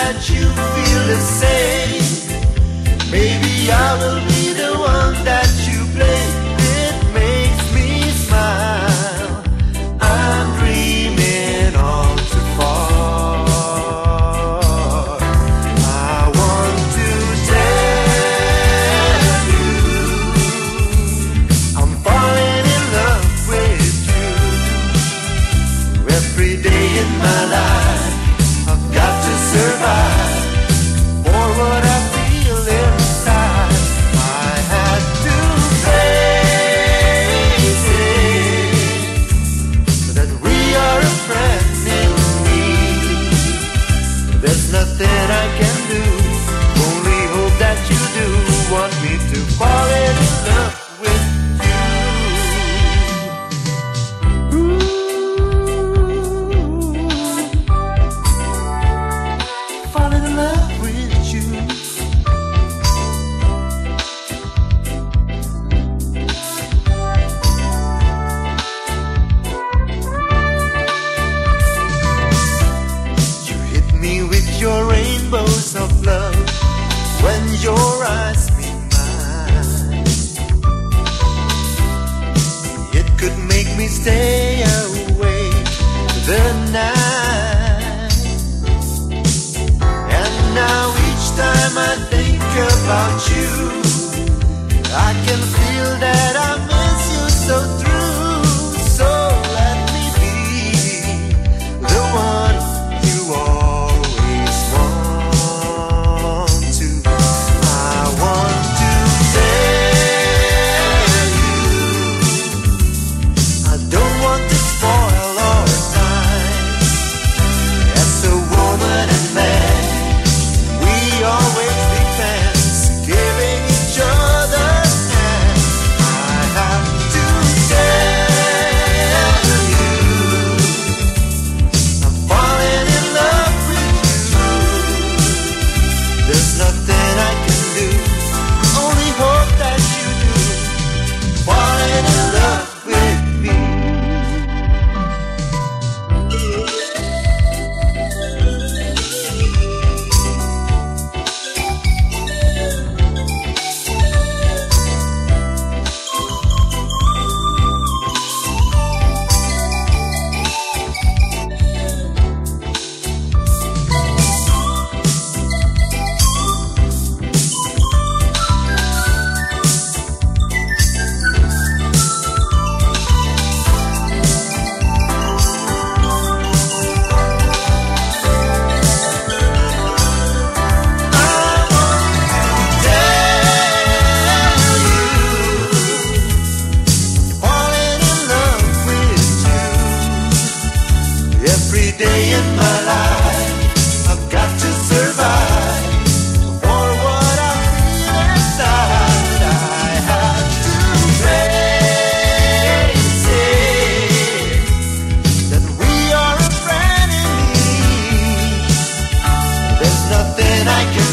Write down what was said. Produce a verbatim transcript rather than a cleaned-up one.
that you feel the same. Maybe I will be the one that you blame. It makes me smile. I'm dreaming all too far. I want to tell you I'm falling in love with you. Every day in my life I've got to survive for what I feel inside. I had to face it, that we are a friend in need. There's nothing I can do, only hope that you do want me to fall in love with you. Ooh, fall in love with you. You hit me with your rainbows of love when your eyes meet mine. It could make me stay awake the night. And now each time I think about you, I can feel that I miss you so true. So let me be the one you always want to. I want to tell you I don't want to spoil our time. As a woman and man, we always be fans, giving each other hands. I have to tell you I'm falling in love with you. There's nothing I can do, only hope that you do. Falling in love with me. Every day in my life I've got to survive for what I feel inside. I have to face it, that we are a friend in need. There's nothing I can